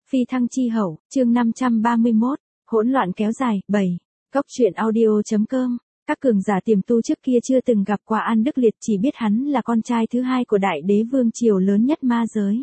Phi thăng chi hậu, chương 531, hỗn loạn kéo dài, 7. Góc truyện audio.com. Các cường giả tiềm tu trước kia chưa từng gặp qua An Đức Liệt, chỉ biết hắn là con trai thứ hai của đại đế vương triều lớn nhất ma giới.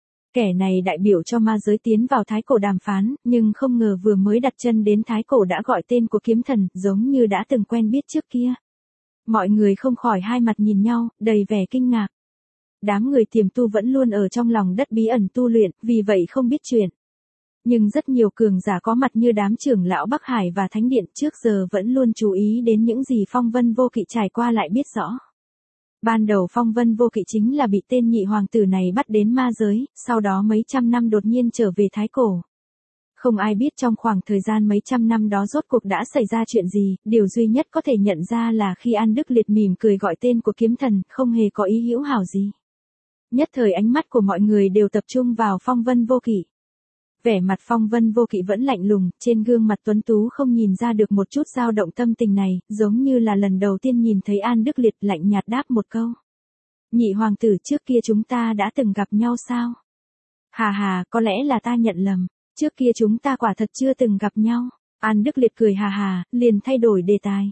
Kẻ này đại biểu cho ma giới tiến vào Thái Cổ đàm phán, nhưng không ngờ vừa mới đặt chân đến Thái Cổ đã gọi tên của kiếm thần, giống như đã từng quen biết trước kia. Mọi người không khỏi hai mặt nhìn nhau, đầy vẻ kinh ngạc. Đám người tiềm tu vẫn luôn ở trong lòng đất bí ẩn tu luyện, vì vậy không biết chuyện. Nhưng rất nhiều cường giả có mặt như đám trưởng lão Bắc Hải và Thánh Điện trước giờ vẫn luôn chú ý đến những gì Phong Vân Vô Kỵ trải qua lại biết rõ. Ban đầu Phong Vân Vô Kỵ chính là bị tên nhị hoàng tử này bắt đến ma giới, sau đó mấy trăm năm đột nhiên trở về Thái Cổ. Không ai biết trong khoảng thời gian mấy trăm năm đó rốt cuộc đã xảy ra chuyện gì, điều duy nhất có thể nhận ra là khi An Đức Liệt mỉm cười gọi tên của kiếm thần, không hề có ý hữu hảo gì. Nhất thời ánh mắt của mọi người đều tập trung vào Phong Vân Vô Kỵ. Vẻ mặt Phong Vân Vô Kỵ vẫn lạnh lùng, trên gương mặt tuấn tú không nhìn ra được một chút dao động tâm tình này, giống như là lần đầu tiên nhìn thấy An Đức Liệt, lạnh nhạt đáp một câu. Nhị hoàng tử, trước kia chúng ta đã từng gặp nhau sao? Hà hà, có lẽ là ta nhận lầm, trước kia chúng ta quả thật chưa từng gặp nhau. An Đức Liệt cười hà hà, liền thay đổi đề tài.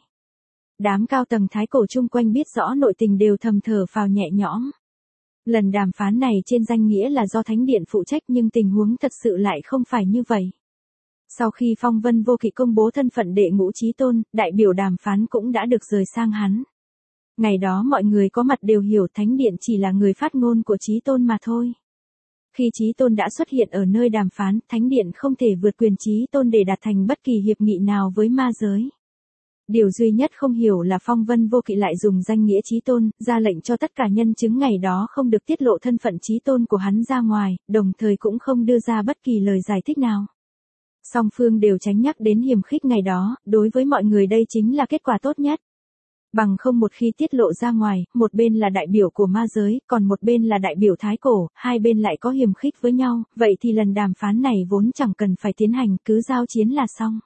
Đám cao tầng Thái Cổ chung quanh biết rõ nội tình đều thầm thở phào nhẹ nhõm. Lần đàm phán này trên danh nghĩa là do Thánh Điện phụ trách nhưng tình huống thật sự lại không phải như vậy. Sau khi Phong Vân Vô Kỵ công bố thân phận đệ ngũ chí tôn, đại biểu đàm phán cũng đã được rời sang hắn. Ngày đó mọi người có mặt đều hiểu Thánh Điện chỉ là người phát ngôn của chí tôn mà thôi. Khi chí tôn đã xuất hiện ở nơi đàm phán, Thánh Điện không thể vượt quyền chí tôn để đạt thành bất kỳ hiệp nghị nào với ma giới. Điều duy nhất không hiểu là Phong Vân Vô Kỵ lại dùng danh nghĩa chí tôn, ra lệnh cho tất cả nhân chứng ngày đó không được tiết lộ thân phận chí tôn của hắn ra ngoài, đồng thời cũng không đưa ra bất kỳ lời giải thích nào. Song phương đều tránh nhắc đến hiềm khích ngày đó, đối với mọi người đây chính là kết quả tốt nhất. Bằng không một khi tiết lộ ra ngoài, một bên là đại biểu của ma giới, còn một bên là đại biểu Thái Cổ, hai bên lại có hiềm khích với nhau, vậy thì lần đàm phán này vốn chẳng cần phải tiến hành, cứ giao chiến là xong.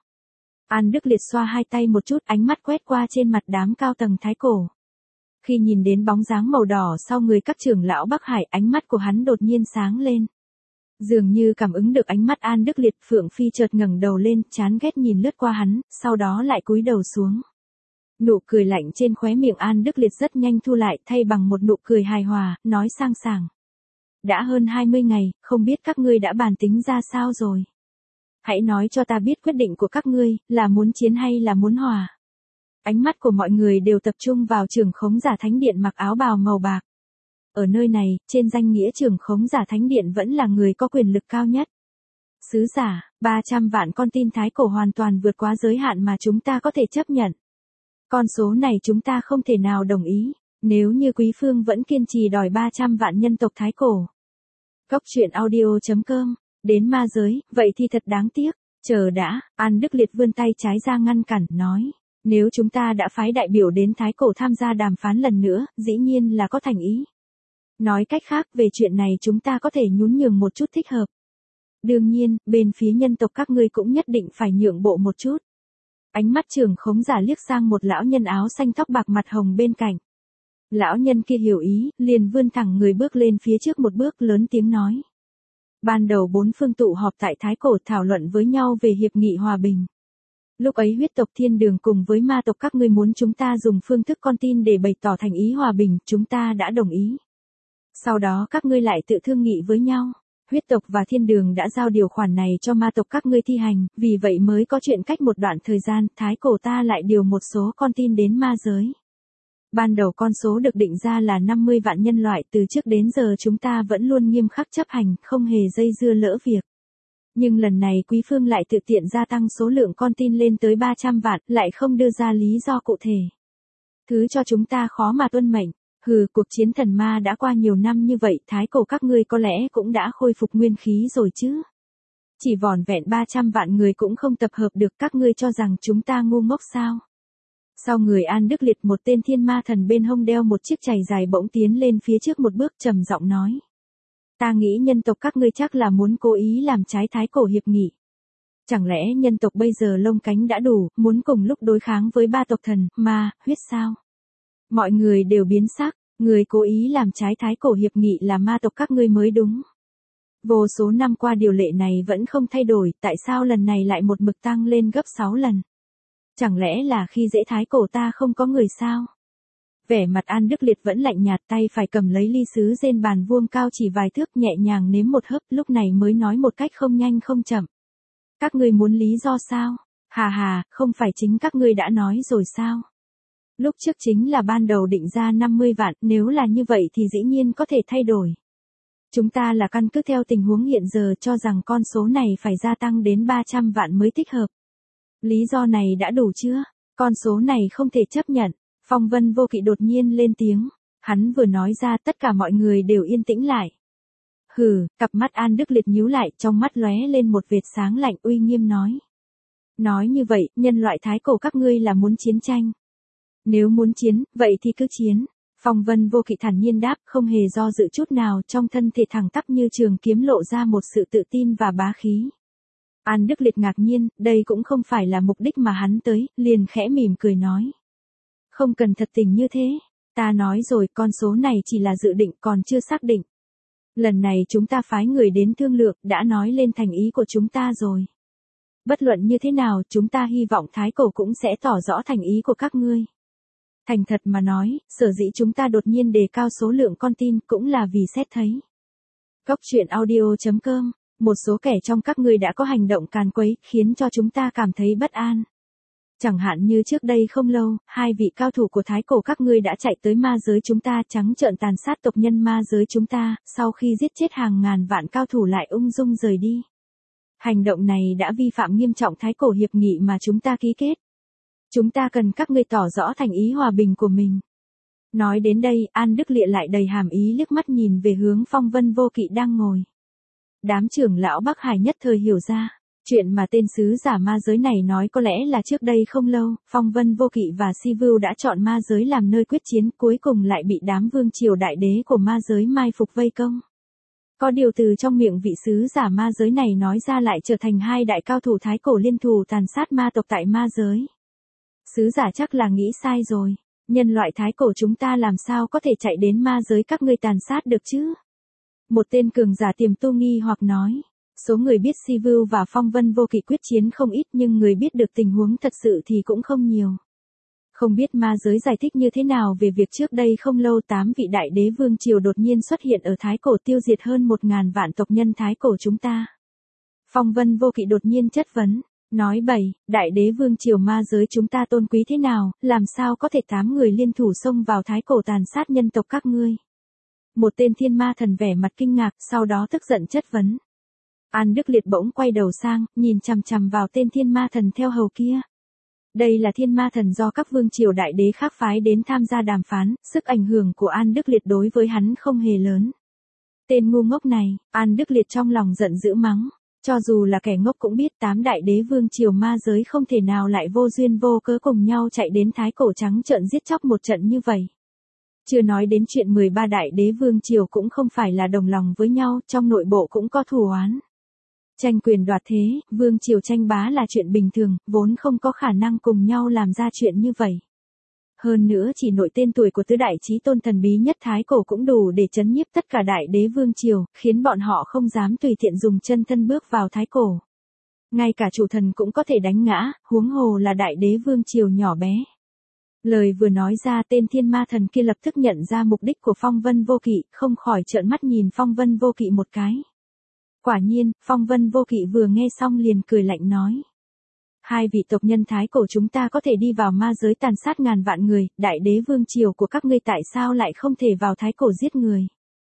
An Đức Liệt xoa hai tay một chút, ánh mắt quét qua trên mặt đám cao tầng Thái Cổ. Khi nhìn đến bóng dáng màu đỏ sau người các trưởng lão Bắc Hải, ánh mắt của hắn đột nhiên sáng lên. Dường như cảm ứng được ánh mắt An Đức Liệt, Phượng Phi chợt ngẩng đầu lên, chán ghét nhìn lướt qua hắn, sau đó lại cúi đầu xuống. Nụ cười lạnh trên khóe miệng An Đức Liệt rất nhanh thu lại, thay bằng một nụ cười hài hòa, nói sang sảng. Đã hơn 20 ngày, không biết các ngươi đã bàn tính ra sao rồi? Hãy nói cho ta biết quyết định của các ngươi, là muốn chiến hay là muốn hòa. Ánh mắt của mọi người đều tập trung vào trưởng khống giả Thánh Điện mặc áo bào màu bạc. Ở nơi này, trên danh nghĩa trưởng khống giả Thánh Điện vẫn là người có quyền lực cao nhất. Sứ giả, 300 vạn con tin Thái Cổ hoàn toàn vượt quá giới hạn mà chúng ta có thể chấp nhận. Con số này chúng ta không thể nào đồng ý, nếu như Quý Phương vẫn kiên trì đòi 300 vạn nhân tộc Thái Cổ. Góc truyện audio.com. Đến ma giới, vậy thì thật đáng tiếc. Chờ đã, An Đức Liệt vươn tay trái ra ngăn cản, nói. Nếu chúng ta đã phái đại biểu đến Thái Cổ tham gia đàm phán lần nữa, dĩ nhiên là có thành ý. Nói cách khác, về chuyện này chúng ta có thể nhún nhường một chút thích hợp. Đương nhiên, bên phía nhân tộc các ngươi cũng nhất định phải nhượng bộ một chút. Ánh mắt trưởng khống giả liếc sang một lão nhân áo xanh tóc bạc mặt hồng bên cạnh. Lão nhân kia hiểu ý, liền vươn thẳng người bước lên phía trước một bước, lớn tiếng nói. Ban đầu bốn phương tụ họp tại Thái Cổ thảo luận với nhau về hiệp nghị hòa bình. Lúc ấy huyết tộc Thiên Đường cùng với ma tộc các ngươi muốn chúng ta dùng phương thức con tin để bày tỏ thành ý hòa bình, chúng ta đã đồng ý. Sau đó các ngươi lại tự thương nghị với nhau. Huyết tộc và Thiên Đường đã giao điều khoản này cho ma tộc các ngươi thi hành, vì vậy mới có chuyện cách một đoạn thời gian, Thái Cổ ta lại điều một số con tin đến ma giới. Ban đầu con số được định ra là 50 vạn nhân loại, từ trước đến giờ chúng ta vẫn luôn nghiêm khắc chấp hành, không hề dây dưa lỡ việc. Nhưng lần này Quý Phương lại tự tiện gia tăng số lượng con tin lên tới 300 vạn, lại không đưa ra lý do cụ thể. Thứ cho chúng ta khó mà tuân mệnh. Hừ, cuộc chiến thần ma đã qua nhiều năm như vậy, Thái Cổ các ngươi có lẽ cũng đã khôi phục nguyên khí rồi chứ. Chỉ vỏn vẹn 300 vạn người cũng không tập hợp được, các ngươi cho rằng chúng ta ngu ngốc sao? Sau người An Đức Liệt, một tên thiên ma thần bên hông đeo một chiếc chày dài bỗng tiến lên phía trước một bước, trầm giọng nói. Ta nghĩ nhân tộc các ngươi chắc là muốn cố ý làm trái Thái Cổ hiệp nghị. Chẳng lẽ nhân tộc bây giờ lông cánh đã đủ, muốn cùng lúc đối kháng với ba tộc thần, ma, huyết sao? Mọi người đều biến sắc, người cố ý làm trái Thái Cổ hiệp nghị là ma tộc các ngươi mới đúng. Vô số năm qua điều lệ này vẫn không thay đổi, tại sao lần này lại một mực tăng lên gấp 6 lần? Chẳng lẽ là khi dễ thái cổ ta không có người sao? Vẻ mặt An Đức Liệt vẫn lạnh nhạt, tay phải cầm lấy ly sứ trên bàn vuông cao chỉ vài thước, nhẹ nhàng nếm một hớp, lúc này mới nói một cách không nhanh không chậm. Các ngươi muốn lý do sao? Hà hà, không phải chính các ngươi đã nói rồi sao? Lúc trước chính là ban đầu định ra 50 vạn, nếu là như vậy thì dĩ nhiên có thể thay đổi. Chúng ta là căn cứ theo tình huống hiện giờ cho rằng con số này phải gia tăng đến 300 vạn mới thích hợp. Lý do này đã đủ chưa? Con số này không thể chấp nhận. Phong Vân Vô Kỵ đột nhiên lên tiếng. Hắn vừa nói ra tất cả mọi người đều yên tĩnh lại. Hừ, cặp mắt An Đức Liệt nhíu lại, trong mắt lóe lên một vệt sáng lạnh, uy nghiêm nói. Nói như vậy, nhân loại thái cổ các ngươi là muốn chiến tranh. Nếu muốn chiến, vậy thì cứ chiến. Phong Vân Vô Kỵ thản nhiên đáp, không hề do dự chút nào, trong thân thể thẳng tắp như trường kiếm lộ ra một sự tự tin và bá khí. An Đức Liệt ngạc nhiên, đây cũng không phải là mục đích mà hắn tới, liền khẽ mỉm cười nói. Không cần thật tình như thế, ta nói rồi, con số này chỉ là dự định, còn chưa xác định. Lần này chúng ta phái người đến thương lượng, đã nói lên thành ý của chúng ta rồi. Bất luận như thế nào, chúng ta hy vọng thái cổ cũng sẽ tỏ rõ thành ý của các ngươi. Thành thật mà nói, sở dĩ chúng ta đột nhiên đề cao số lượng con tin cũng là vì xét thấy. Cốc truyện audio.com, một số kẻ trong các ngươi đã có hành động càn quấy, khiến cho chúng ta cảm thấy bất an. Chẳng hạn như trước đây không lâu, hai vị cao thủ của thái cổ các ngươi đã chạy tới ma giới chúng ta, trắng trợn tàn sát tộc nhân ma giới chúng ta, sau khi giết chết hàng ngàn vạn cao thủ lại ung dung rời đi. Hành động này đã vi phạm nghiêm trọng thái cổ hiệp nghị mà chúng ta ký kết. Chúng ta cần các ngươi tỏ rõ thành ý hòa bình của mình. Nói đến đây, An Đức Liệt lại đầy hàm ý liếc mắt nhìn về hướng Phong Vân Vô Kỵ đang ngồi. Đám trưởng lão Bắc Hải nhất thời hiểu ra, chuyện mà tên sứ giả ma giới này nói có lẽ là trước đây không lâu, Phong Vân Vô Kỵ và Si Vưu đã chọn ma giới làm nơi quyết chiến, cuối cùng lại bị đám vương triều đại đế của ma giới mai phục vây công. Có điều từ trong miệng vị sứ giả ma giới này nói ra lại trở thành hai đại cao thủ thái cổ liên thủ tàn sát ma tộc tại ma giới. Sứ giả chắc là nghĩ sai rồi, nhân loại thái cổ chúng ta làm sao có thể chạy đến ma giới các ngươi tàn sát được chứ? Một tên cường giả tiềm tu nghi hoặc nói, số người biết Si Vưu và Phong Vân Vô Kỵ quyết chiến không ít nhưng người biết được tình huống thật sự thì cũng không nhiều. Không biết ma giới giải thích như thế nào về việc trước đây không lâu 8 vị đại đế vương triều đột nhiên xuất hiện ở thái cổ tiêu diệt hơn 1.000 vạn tộc nhân thái cổ chúng ta. Phong Vân Vô Kỵ đột nhiên chất vấn. Nói bậy, đại đế vương triều ma giới chúng ta tôn quý thế nào, làm sao có thể 8 người liên thủ xông vào thái cổ tàn sát nhân tộc các ngươi? Một tên thiên ma thần vẻ mặt kinh ngạc, sau đó tức giận chất vấn. An Đức Liệt bỗng quay đầu sang, nhìn chằm chằm vào tên thiên ma thần theo hầu kia. Đây là thiên ma thần do các vương triều đại đế khác phái đến tham gia đàm phán, sức ảnh hưởng của An Đức Liệt đối với hắn không hề lớn. Tên ngu ngốc này, An Đức Liệt trong lòng giận dữ mắng. Cho dù là kẻ ngốc cũng biết 8 đại đế vương triều ma giới không thể nào lại vô duyên vô cớ cùng nhau chạy đến thái cổ trắng trợn giết chóc một trận như vậy. Chưa nói đến chuyện 13 đại đế vương triều cũng không phải là đồng lòng với nhau, trong nội bộ cũng có thù oán. Tranh quyền đoạt thế, vương triều tranh bá là chuyện bình thường, vốn không có khả năng cùng nhau làm ra chuyện như vậy. Hơn nữa chỉ nội tên tuổi của tứ đại chí tôn thần bí nhất thái cổ cũng đủ để chấn nhiếp tất cả đại đế vương triều, khiến bọn họ không dám tùy tiện dùng chân thân bước vào thái cổ. Ngay cả chủ thần cũng có thể đánh ngã, huống hồ là đại đế vương triều nhỏ bé. Lời vừa nói ra tên thiên ma thần kia lập tức nhận ra mục đích của Phong Vân Vô Kỵ, không khỏi trợn mắt nhìn Phong Vân Vô Kỵ một cái. Quả nhiên, Phong Vân Vô Kỵ vừa nghe xong liền cười lạnh nói. Hai vị tộc nhân thái cổ chúng ta có thể đi vào ma giới tàn sát ngàn vạn người, đại đế vương triều của các ngươi tại sao lại không thể vào thái cổ giết người?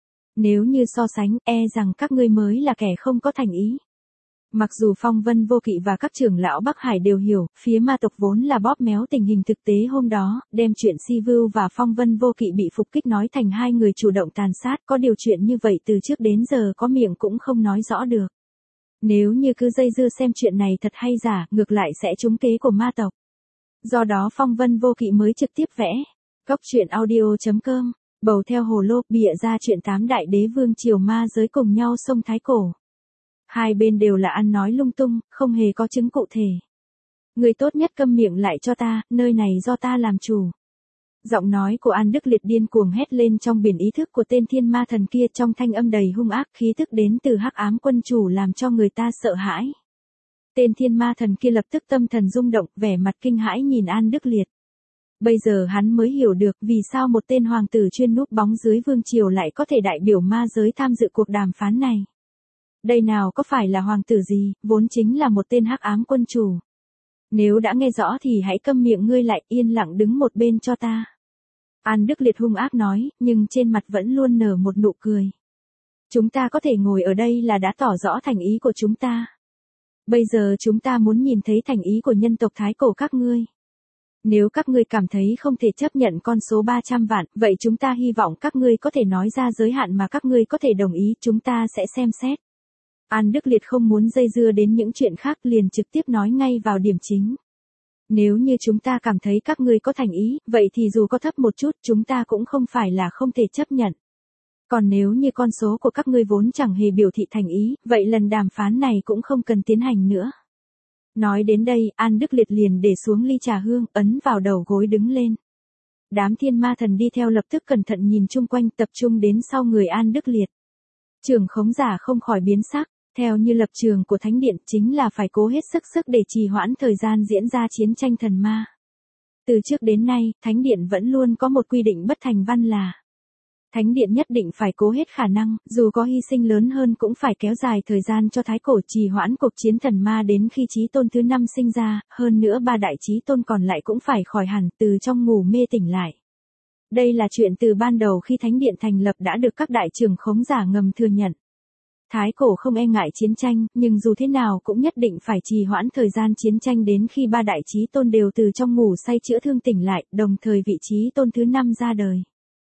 Nếu như so sánh, rằng các ngươi mới là kẻ không có thành ý. Mặc dù Phong Vân Vô Kỵ và các trưởng lão Bắc Hải đều hiểu, phía ma tộc vốn là bóp méo tình hình thực tế hôm đó, đem chuyện Si Vưu và Phong Vân Vô Kỵ bị phục kích nói thành hai người chủ động tàn sát, có điều chuyện như vậy từ trước đến giờ có miệng cũng không nói rõ được. Nếu như cứ dây dưa xem chuyện này thật hay giả, ngược lại sẽ trúng kế của ma tộc. Do đó Phong Vân Vô Kỵ mới trực tiếp vẽ. Cốc truyện audio.com, bầu theo hồ lô, bịa ra chuyện 8 đại đế vương triều ma giới cùng nhau xông thái cổ. Hai bên đều là ăn nói lung tung, không hề có chứng cụ thể. Người tốt nhất câm miệng lại cho ta, nơi này do ta làm chủ. Giọng nói của An Đức Liệt điên cuồng hét lên trong biển ý thức của tên thiên ma thần kia, trong thanh âm đầy hung ác, khí tức đến từ hắc ám quân chủ làm cho người ta sợ hãi. Tên thiên ma thần kia lập tức tâm thần rung động, vẻ mặt kinh hãi nhìn An Đức Liệt. Bây giờ hắn mới hiểu được vì sao một tên hoàng tử chuyên núp bóng dưới vương triều lại có thể đại biểu ma giới tham dự cuộc đàm phán này. Đây nào có phải là hoàng tử gì, vốn chính là một tên hắc ám quân chủ. Nếu đã nghe rõ thì hãy câm miệng ngươi lại, yên lặng đứng một bên cho ta. An Đức Liệt hung ác nói, nhưng trên mặt vẫn luôn nở một nụ cười. Chúng ta có thể ngồi ở đây là đã tỏ rõ thành ý của chúng ta. Bây giờ chúng ta muốn nhìn thấy thành ý của nhân tộc Thái Cổ các ngươi. Nếu các ngươi cảm thấy không thể chấp nhận con số 300 vạn, vậy chúng ta hy vọng các ngươi có thể nói ra giới hạn mà các ngươi có thể đồng ý, chúng ta sẽ xem xét. An Đức Liệt không muốn dây dưa đến những chuyện khác, liền trực tiếp nói ngay vào điểm chính. Nếu như chúng ta cảm thấy các ngươi có thành ý, vậy thì dù có thấp một chút chúng ta cũng không phải là không thể chấp nhận. Còn nếu như con số của các ngươi vốn chẳng hề biểu thị thành ý, vậy lần đàm phán này cũng không cần tiến hành nữa. Nói đến đây, An Đức Liệt liền để xuống ly trà hương, ấn vào đầu gối đứng lên. Đám thiên ma thần đi theo lập tức cẩn thận nhìn chung quanh, tập trung đến sau người An Đức Liệt. Trưởng khống giả không khỏi biến sắc, theo như lập trường của Thánh Điện chính là phải cố hết sức để trì hoãn thời gian diễn ra chiến tranh thần ma. Từ trước đến nay, Thánh Điện vẫn luôn có một quy định bất thành văn là Thánh Điện nhất định phải cố hết khả năng, dù có hy sinh lớn hơn cũng phải kéo dài thời gian cho Thái Cổ trì hoãn cuộc chiến thần ma đến khi Chí Tôn thứ 5 sinh ra, hơn nữa 3 đại Chí Tôn còn lại cũng phải khỏi hẳn từ trong ngủ mê tỉnh lại. Đây là chuyện từ ban đầu khi Thánh Điện thành lập đã được các đại trưởng khống giả ngầm thừa nhận. Thái Cổ không e ngại chiến tranh, nhưng dù thế nào cũng nhất định phải trì hoãn thời gian chiến tranh đến khi 3 đại Chí Tôn đều từ trong ngủ say chữa thương tỉnh lại, đồng thời vị Chí Tôn thứ 5 ra đời.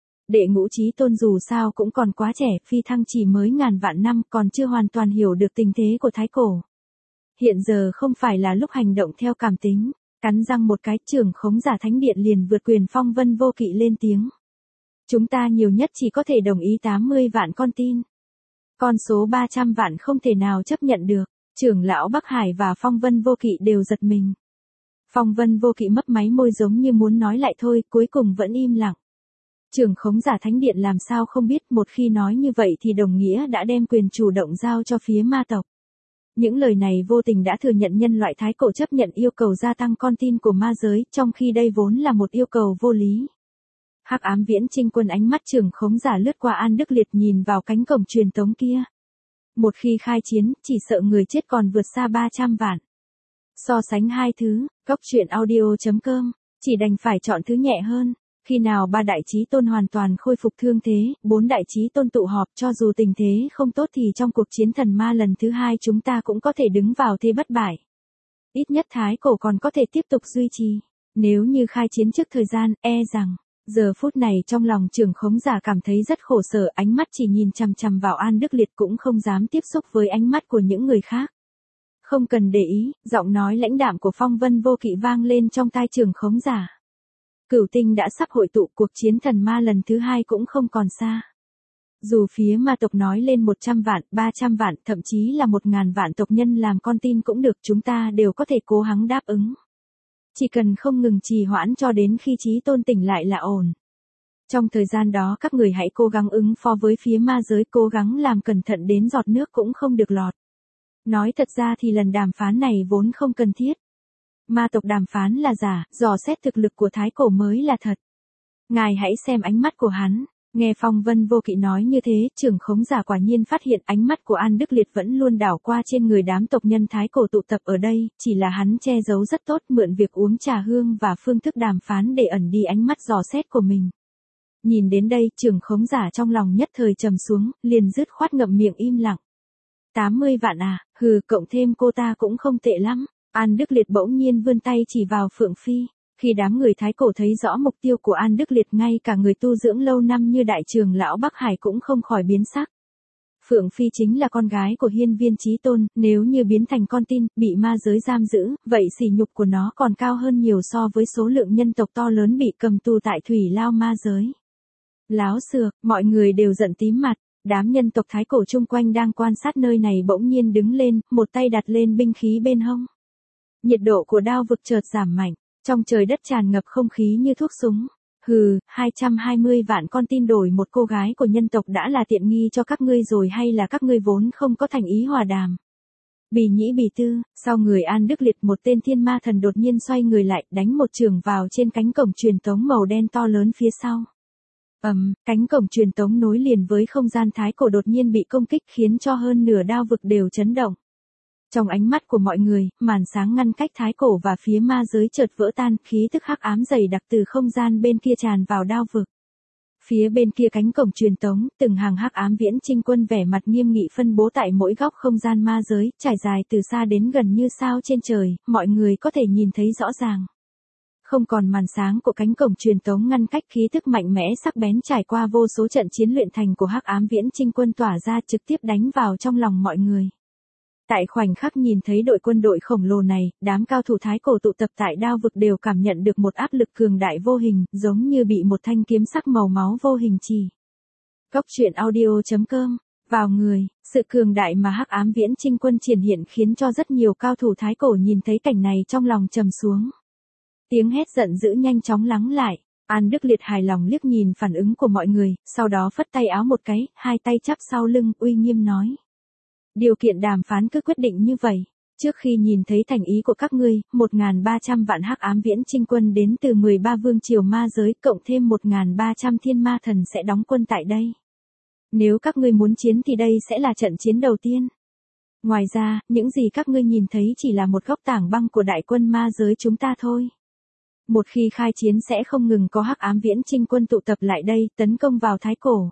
Đệ ngũ Chí Tôn dù sao cũng còn quá trẻ, phi thăng chỉ mới ngàn vạn năm, còn chưa hoàn toàn hiểu được tình thế của Thái Cổ. Hiện giờ không phải là lúc hành động theo cảm tính. Cắn răng một cái, trưởng khống giả Thánh Điện liền vượt quyền Phong Vân Vô Kỵ lên tiếng. Chúng ta nhiều nhất chỉ có thể đồng ý 80 vạn con tin. Con số 300 vạn không thể nào chấp nhận được. Trưởng lão Bắc Hải và Phong Vân Vô Kỵ đều giật mình. Phong Vân Vô Kỵ mấp máy môi giống như muốn nói lại thôi, cuối cùng vẫn im lặng. Trưởng khống giả Thánh Điện làm sao không biết, một khi nói như vậy thì đồng nghĩa đã đem quyền chủ động giao cho phía ma tộc. Những lời này vô tình đã thừa nhận nhân loại Thái Cổ chấp nhận yêu cầu gia tăng con tin của ma giới, trong khi đây vốn là một yêu cầu vô lý. Hắc ám viễn trinh quân ánh mắt trưởng khống giả lướt qua An Đức Liệt nhìn vào cánh cổng truyền tống kia. Một khi khai chiến, chỉ sợ người chết còn vượt xa 300 vạn. So sánh hai thứ, góc truyện audio.com, chỉ đành phải chọn thứ nhẹ hơn. Khi nào 3 đại Chí Tôn hoàn toàn khôi phục thương thế, 4 đại Chí Tôn tụ họp, cho dù tình thế không tốt thì trong cuộc chiến thần ma lần thứ 2 chúng ta cũng có thể đứng vào thế bất bại. Ít nhất Thái Cổ còn có thể tiếp tục duy trì. Nếu như khai chiến trước thời gian, e rằng, giờ phút này trong lòng trưởng khống giả cảm thấy rất khổ sở, ánh mắt chỉ nhìn chằm chằm vào An Đức Liệt cũng không dám tiếp xúc với ánh mắt của những người khác. Không cần để ý, giọng nói lãnh đạm của Phong Vân Vô Kỵ vang lên trong tai trưởng khống giả. Cửu tinh đã sắp hội tụ, cuộc chiến thần ma lần thứ 2 cũng không còn xa. Dù phía ma tộc nói lên 100 vạn, 300 vạn, thậm chí là 1000 vạn tộc nhân làm con tin cũng được, chúng ta đều có thể cố gắng đáp ứng. Chỉ cần không ngừng trì hoãn cho đến khi Chí Tôn tỉnh lại là ổn. Trong thời gian đó các người hãy cố gắng ứng phó với phía ma giới, cố gắng làm cẩn thận đến giọt nước cũng không được lọt. Nói thật ra thì lần đàm phán này vốn không cần thiết. Ma tộc đàm phán là giả, dò xét thực lực của Thái Cổ mới là thật. Ngài hãy xem ánh mắt của hắn. Nghe Phong Vân Vô Kỵ nói như thế, trưởng khống giả quả nhiên phát hiện ánh mắt của An Đức Liệt vẫn luôn đảo qua trên người đám tộc nhân Thái Cổ tụ tập ở đây, chỉ là hắn che giấu rất tốt, mượn việc uống trà hương và phương thức đàm phán để ẩn đi ánh mắt dò xét của mình. Nhìn đến đây, trưởng khống giả trong lòng nhất thời trầm xuống, liền dứt khoát ngậm miệng im lặng. 80 vạn à, hừ, cộng thêm cô ta cũng không tệ lắm. An Đức Liệt bỗng nhiên vươn tay chỉ vào Phượng Phi. Khi đám người Thái Cổ thấy rõ mục tiêu của An Đức Liệt, ngay cả người tu dưỡng lâu năm như đại trưởng lão Bắc Hải cũng không khỏi biến sắc. Phượng Phi chính là con gái của hiên viên Chí Tôn, nếu như biến thành con tin, bị ma giới giam giữ, vậy sỉ nhục của nó còn cao hơn nhiều so với số lượng nhân tộc to lớn bị cầm tù tại thủy lao ma giới. Láo xược, mọi người đều giận tím mặt. Đám nhân tộc Thái Cổ chung quanh đang quan sát nơi này bỗng nhiên đứng lên, một tay đặt lên binh khí bên hông. Nhiệt độ của đao vực chợt giảm mạnh, trong trời đất tràn ngập không khí như thuốc súng. Hừ, 220 vạn con tin đổi một cô gái của nhân tộc đã là tiện nghi cho các ngươi rồi hay là các ngươi vốn không có thành ý hòa đàm? Bì nhĩ bì tư, sau người An Đức Liệt một tên thiên ma thần đột nhiên xoay người lại, đánh một chưởng vào trên cánh cổng truyền tống màu đen to lớn phía sau. Cánh cổng truyền tống nối liền với không gian thái cổ đột nhiên bị công kích khiến cho hơn nửa đao vực đều chấn động. Trong ánh mắt của mọi người, màn sáng ngăn cách thái cổ và phía ma giới chợt vỡ tan, khí tức hắc ám dày đặc từ không gian bên kia tràn vào đao vực. Phía bên kia cánh cổng truyền tống, từng hàng hắc ám viễn chinh quân vẻ mặt nghiêm nghị phân bố tại mỗi góc không gian ma giới, trải dài từ xa đến gần như sao trên trời, mọi người có thể nhìn thấy rõ ràng. Không còn màn sáng của cánh cổng truyền tống ngăn cách khí tức mạnh mẽ sắc bén trải qua vô số trận chiến luyện thành của hắc ám viễn chinh quân tỏa ra trực tiếp đánh vào trong lòng mọi người. Tại khoảnh khắc nhìn thấy đội quân đội khổng lồ này, đám cao thủ thái cổ tụ tập tại đao vực đều cảm nhận được một áp lực cường đại vô hình, giống như bị một thanh kiếm sắc màu máu vô hình chì. Góc truyện audio.com, vào người, sự cường đại mà hắc ám viễn chinh quân triển hiện khiến cho rất nhiều cao thủ thái cổ nhìn thấy cảnh này trong lòng trầm xuống. Tiếng hét giận dữ nhanh chóng lắng lại, An Đức Liệt hài lòng liếc nhìn phản ứng của mọi người, sau đó phất tay áo một cái, hai tay chắp sau lưng, uy nghiêm nói. Điều kiện đàm phán cứ quyết định như vậy. Trước khi nhìn thấy thành ý của các ngươi, 1.300 vạn hắc ám viễn chinh quân đến từ 13 vương triều ma giới cộng thêm 1.300 thiên ma thần sẽ đóng quân tại đây. Nếu các ngươi muốn chiến thì đây sẽ là trận chiến đầu tiên. Ngoài ra, những gì các ngươi nhìn thấy chỉ là một góc tảng băng của đại quân ma giới chúng ta thôi. Một khi khai chiến sẽ không ngừng có hắc ám viễn chinh quân tụ tập lại đây, tấn công vào thái cổ.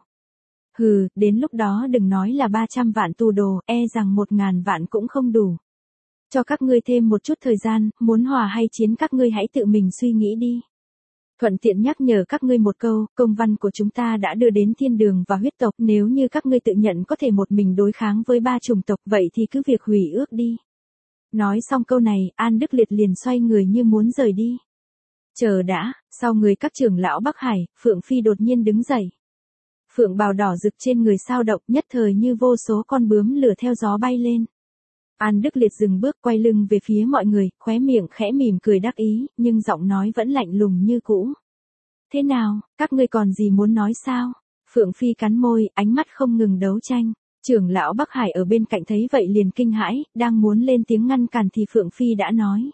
Hừ, đến lúc đó đừng nói là 300 vạn tù đồ, e rằng 1.000 vạn cũng không đủ. Cho các ngươi thêm một chút thời gian, muốn hòa hay chiến các ngươi hãy tự mình suy nghĩ đi. Thuận tiện nhắc nhở các ngươi một câu, công văn của chúng ta đã đưa đến thiên đường và huyết tộc, nếu như các ngươi tự nhận có thể một mình đối kháng với 3 chủng tộc vậy thì cứ việc hủy ước đi. Nói xong câu này, An Đức Liệt liền xoay người như muốn rời đi. Chờ đã, sau người các trưởng lão Bắc Hải, Phượng Phi đột nhiên đứng dậy. Phượng bào đỏ rực trên người sao động nhất thời như vô số con bướm lửa theo gió bay lên. An Đức Liệt dừng bước quay lưng về phía mọi người, khóe miệng khẽ mỉm cười đắc ý, nhưng giọng nói vẫn lạnh lùng như cũ. Thế nào, các ngươi còn gì muốn nói sao? Phượng Phi cắn môi, ánh mắt không ngừng đấu tranh. Trưởng lão Bắc Hải ở bên cạnh thấy vậy liền kinh hãi, đang muốn lên tiếng ngăn cản thì Phượng Phi đã nói.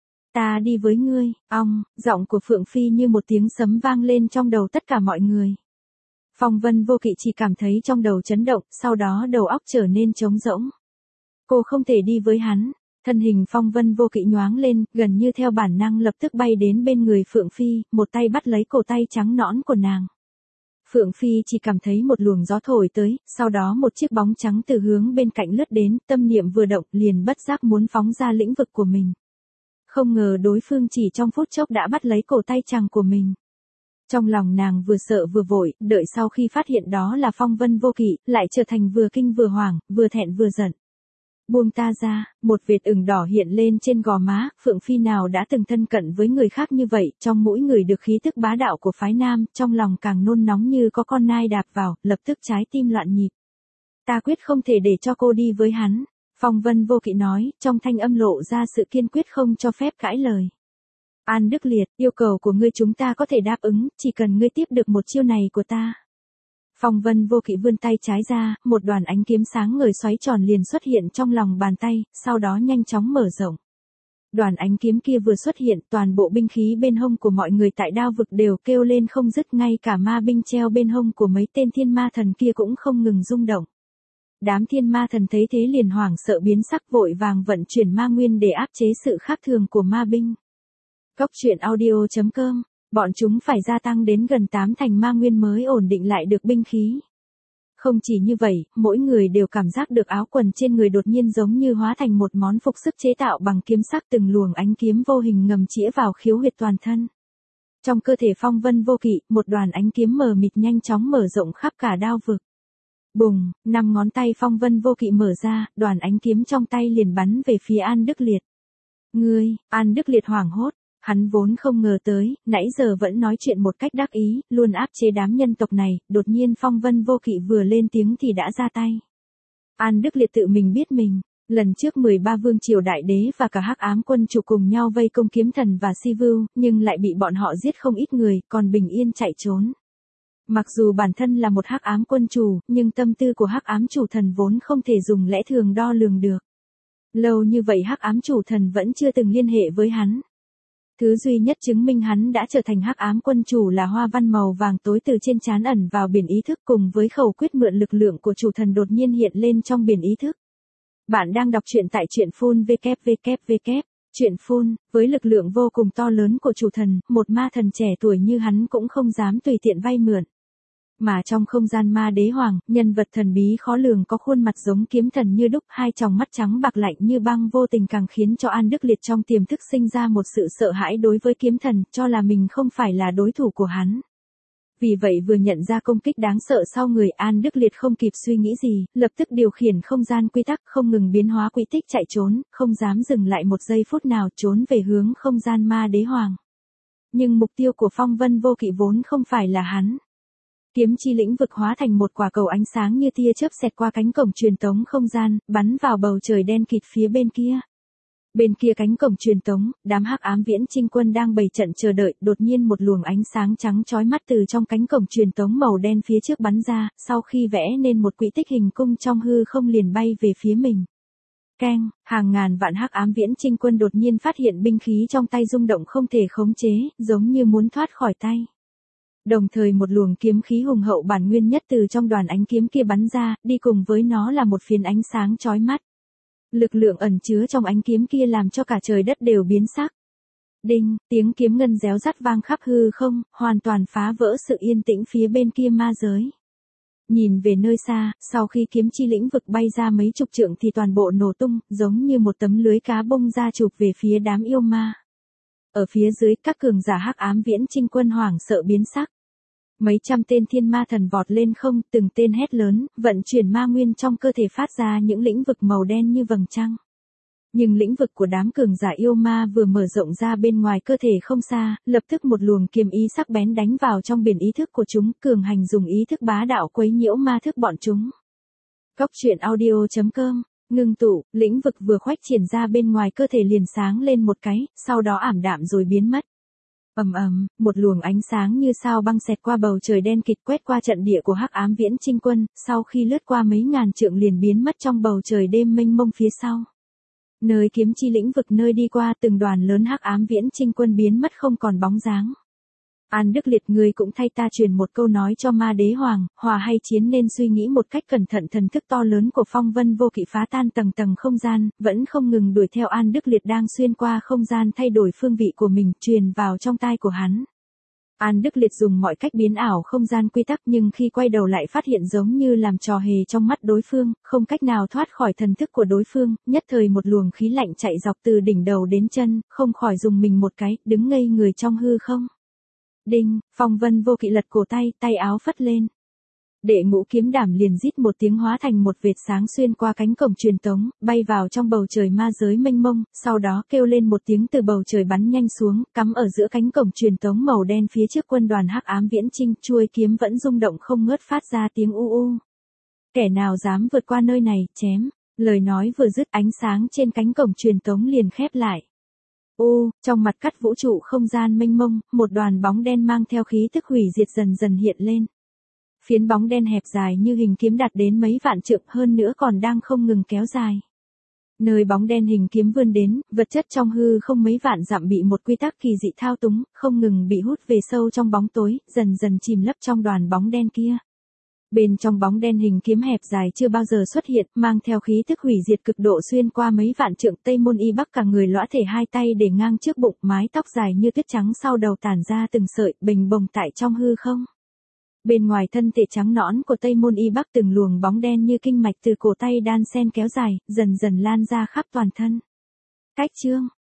Ta đi với ngươi, giọng của Phượng Phi như một tiếng sấm vang lên trong đầu tất cả mọi người. Phong Vân Vô Kỵ chỉ cảm thấy trong đầu chấn động, sau đó đầu óc trở nên trống rỗng. Cô không thể đi với hắn, thân hình Phong Vân Vô Kỵ nhoáng lên, gần như theo bản năng lập tức bay đến bên người Phượng Phi, một tay bắt lấy cổ tay trắng nõn của nàng. Phượng Phi chỉ cảm thấy một luồng gió thổi tới, sau đó một chiếc bóng trắng từ hướng bên cạnh lướt đến, tâm niệm vừa động liền bất giác muốn phóng ra lĩnh vực của mình. Không ngờ đối phương chỉ trong phút chốc đã bắt lấy cổ tay chàng của mình. Trong lòng nàng vừa sợ vừa vội, đợi sau khi phát hiện đó là Phong Vân Vô Kỵ, lại trở thành vừa kinh vừa hoảng, vừa thẹn vừa giận. Buông ta ra, một vệt ửng đỏ hiện lên trên gò má, Phượng Phi nào đã từng thân cận với người khác như vậy, trong mỗi người được khí tức bá đạo của phái nam, trong lòng càng nôn nóng như có con nai đạp vào, lập tức trái tim loạn nhịp. Ta quyết không thể để cho cô đi với hắn, Phong Vân Vô Kỵ nói, trong thanh âm lộ ra sự kiên quyết không cho phép cãi lời. An Đức Liệt, yêu cầu của ngươi chúng ta có thể đáp ứng, chỉ cần ngươi tiếp được một chiêu này của ta. Phong Vân Vô Kỵ vươn tay trái ra, một đoàn ánh kiếm sáng ngời xoáy tròn liền xuất hiện trong lòng bàn tay, sau đó nhanh chóng mở rộng. Đoàn ánh kiếm kia vừa xuất hiện, toàn bộ binh khí bên hông của mọi người tại đao vực đều kêu lên không dứt, ngay cả ma binh treo bên hông của mấy tên thiên ma thần kia cũng không ngừng rung động. Đám thiên ma thần thấy thế liền hoảng sợ biến sắc vội vàng vận chuyển ma nguyên để áp chế sự khác thường của ma binh. Góc truyện audio.com, bọn chúng phải gia tăng đến gần 8 thành ma nguyên mới ổn định lại được binh khí. Không chỉ như vậy, mỗi người đều cảm giác được áo quần trên người đột nhiên giống như hóa thành một món phục sức chế tạo bằng kiếm sắc, từng luồng ánh kiếm vô hình ngầm chĩa vào khiếu huyệt toàn thân. Trong cơ thể Phong Vân Vô Kỵ, một đoàn ánh kiếm mờ mịt nhanh chóng mở rộng khắp cả đao vực. Bùng, 5 ngón tay Phong Vân Vô Kỵ mở ra, đoàn ánh kiếm trong tay liền bắn về phía An Đức Liệt. Ngươi, An Đức Liệt hoảng hốt. Hắn vốn không ngờ tới, nãy giờ vẫn nói chuyện một cách đắc ý, luôn áp chế đám nhân tộc này, đột nhiên Phong Vân Vô Kỵ vừa lên tiếng thì đã ra tay. An Đức Liệt tự mình biết mình, Lần trước 13 vương triều đại đế và cả Hắc Ám quân chủ cùng nhau vây công kiếm thần và Sivu, nhưng lại bị bọn họ giết không ít người, còn bình yên chạy trốn. Mặc dù bản thân là một Hắc Ám quân chủ, nhưng tâm tư của Hắc Ám chủ thần vốn không thể dùng lẽ thường đo lường được. Lâu như vậy Hắc Ám chủ thần vẫn chưa từng liên hệ với hắn. Thứ duy nhất chứng minh hắn đã trở thành Hắc Ám quân chủ là hoa văn màu vàng tối từ trên trán ẩn vào biển ý thức cùng với khẩu quyết mượn lực lượng của chủ thần đột nhiên hiện lên trong biển ý thức. Bạn đang đọc truyện tại truyện phun www. Truyện phun, với lực lượng vô cùng to lớn của chủ thần, một ma thần trẻ tuổi như hắn cũng không dám tùy tiện vay mượn. Mà trong không gian ma đế hoàng, nhân vật thần bí khó lường có khuôn mặt giống kiếm thần như đúc, hai tròng mắt trắng bạc lạnh như băng vô tình càng khiến cho An Đức Liệt trong tiềm thức sinh ra một sự sợ hãi đối với kiếm thần, cho là mình không phải là đối thủ của hắn. Vì vậy vừa nhận ra công kích đáng sợ sau người An Đức Liệt không kịp suy nghĩ gì, lập tức điều khiển không gian quy tắc không ngừng biến hóa quỹ tích chạy trốn, không dám dừng lại một giây phút nào trốn về hướng không gian ma đế hoàng. Nhưng mục tiêu của Phong Vân Vô Kỵ vốn không phải là hắn. Kiếm chi lĩnh vực hóa thành một quả cầu ánh sáng như tia chớp xẹt qua cánh cổng truyền tống không gian, bắn vào bầu trời đen kịt phía bên kia. Bên kia cánh cổng truyền tống, đám Hắc Ám Viễn Chinh quân đang bày trận chờ đợi, đột nhiên một luồng ánh sáng trắng chói mắt từ trong cánh cổng truyền tống màu đen phía trước bắn ra, sau khi vẽ nên một quỹ tích hình cung trong hư không liền bay về phía mình. Keng, hàng ngàn vạn Hắc Ám Viễn Chinh quân đột nhiên phát hiện binh khí trong tay rung động không thể khống chế, giống như muốn thoát khỏi tay. Đồng thời một luồng kiếm khí hùng hậu bản nguyên nhất từ trong đoàn ánh kiếm kia bắn ra, đi cùng với nó là một phiến ánh sáng chói mắt. Lực lượng ẩn chứa trong ánh kiếm kia làm cho cả trời đất đều biến sắc. Đinh, tiếng kiếm ngân réo rắt vang khắp hư không, hoàn toàn phá vỡ sự yên tĩnh phía bên kia ma giới. Nhìn về nơi xa, sau khi kiếm chi lĩnh vực bay ra mấy chục trượng thì toàn bộ nổ tung, giống như một tấm lưới cá bông ra chụp về phía đám yêu ma. Ở phía dưới, các cường giả Hắc Ám Viễn Chinh quân hoảng sợ biến sắc. Mấy trăm tên thiên ma thần vọt lên không, từng tên hét lớn, vận chuyển ma nguyên trong cơ thể phát ra những lĩnh vực màu đen như vầng trăng. Nhưng lĩnh vực của đám cường giả yêu ma vừa mở rộng ra bên ngoài cơ thể không xa, lập tức một luồng kiếm ý sắc bén đánh vào trong biển ý thức của chúng, cường hành dùng ý thức bá đạo quấy nhiễu ma thức bọn chúng. Cốc truyện audio.com, ngưng tụ, lĩnh vực vừa khuếch triển ra bên ngoài cơ thể liền sáng lên một cái, sau đó ảm đạm rồi biến mất. Một luồng ánh sáng như sao băng xẹt qua bầu trời đen kịt quét qua trận địa của Hắc Ám Viễn Chinh quân, sau khi lướt qua mấy ngàn trượng liền biến mất trong bầu trời đêm mênh mông phía sau. Nơi kiếm chi lĩnh vực nơi đi qua từng đoàn lớn Hắc Ám Viễn Chinh quân biến mất không còn bóng dáng. An Đức Liệt người cũng thay ta truyền một câu nói cho ma đế hoàng, hòa hay chiến nên suy nghĩ một cách cẩn thận thần thức to lớn của Phong Vân Vô Kỵ phá tan tầng tầng không gian, vẫn không ngừng đuổi theo An Đức Liệt đang xuyên qua không gian thay đổi phương vị của mình, truyền vào trong tai của hắn. An Đức Liệt dùng mọi cách biến ảo không gian quy tắc nhưng khi quay đầu lại phát hiện giống như làm trò hề trong mắt đối phương, không cách nào thoát khỏi thần thức của đối phương, nhất thời một luồng khí lạnh chạy dọc từ đỉnh đầu đến chân, không khỏi dùng mình một cái, đứng ngây người trong hư không. Đinh, Phong Vân Vô Kỵ lật cổ tay, tay áo phất lên. Đệ ngũ kiếm đảm liền rít một tiếng hóa thành một vệt sáng xuyên qua cánh cổng truyền tống, bay vào trong bầu trời ma giới mênh mông, sau đó kêu lên một tiếng từ bầu trời bắn nhanh xuống, cắm ở giữa cánh cổng truyền tống màu đen phía trước quân đoàn Hắc Ám Viễn Chinh, chuôi kiếm vẫn rung động không ngớt phát ra tiếng u u. Kẻ nào dám vượt qua nơi này, chém. Lời nói vừa dứt ánh sáng trên cánh cổng truyền tống liền khép lại. Trong mặt cắt vũ trụ không gian mênh mông, một đoàn bóng đen mang theo khí tức hủy diệt dần dần hiện lên. Phiến bóng đen hẹp dài như hình kiếm đạt đến mấy vạn trượng hơn nữa còn đang không ngừng kéo dài. Nơi bóng đen hình kiếm vươn đến, vật chất trong hư không mấy vạn dặm bị một quy tắc kỳ dị thao túng, không ngừng bị hút về sâu trong bóng tối, dần dần chìm lấp trong đoàn bóng đen kia. Bên trong bóng đen hình kiếm hẹp dài chưa bao giờ xuất hiện, mang theo khí tức hủy diệt cực độ xuyên qua mấy vạn trượng Tây Môn Y Bắc cả người lõa thể hai tay để ngang trước bụng, mái tóc dài như tuyết trắng sau đầu tản ra từng sợi, bình bồng tại trong hư không. Bên ngoài thân thể trắng nõn của Tây Môn Y Bắc từng luồng bóng đen như kinh mạch từ cổ tay đan sen kéo dài, dần dần lan ra khắp toàn thân. Cách chương,